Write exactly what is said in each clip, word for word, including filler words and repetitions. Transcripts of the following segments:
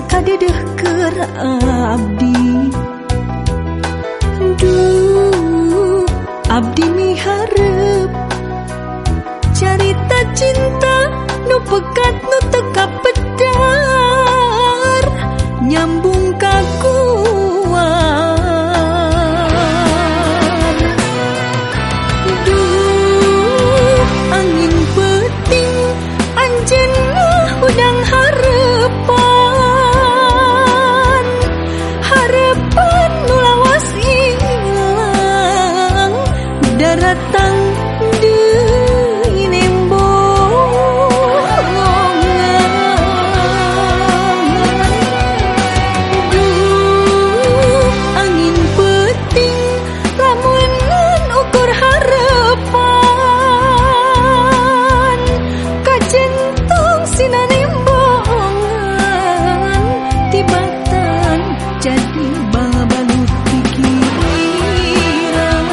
kadedeh keur abdi. Duh, abdi miharep carita cinta nu pekat nu teka pedar nyambung ka kuar. Duh, angin peuting anjeunna hudang harepan, harepan nu lawas ilang daratang deui nembongan. Duh, angin peuting lamunan ukur harepan kacentong sina nembongan tibatan jadi babalut pikiran.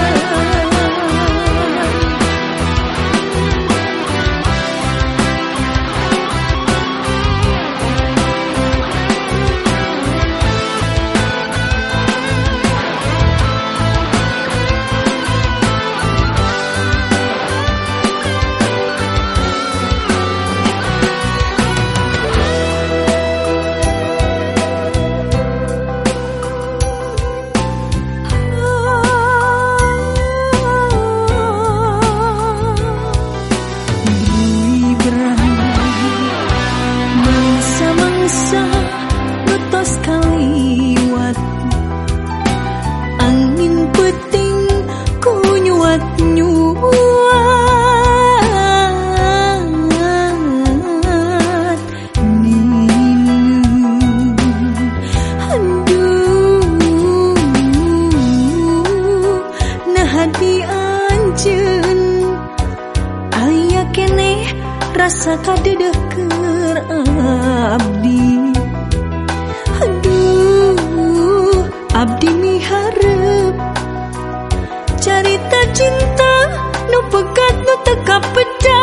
Deui berang mangsa-mangsa lutos kaliwat, angin peuting ku nyuat-nyuat ninu. Aduh, nah hati anjeun aya keneh rasa kadedeh keur abdi. Aduh, abdi miharep carita cinta nu pekat nu teka pedar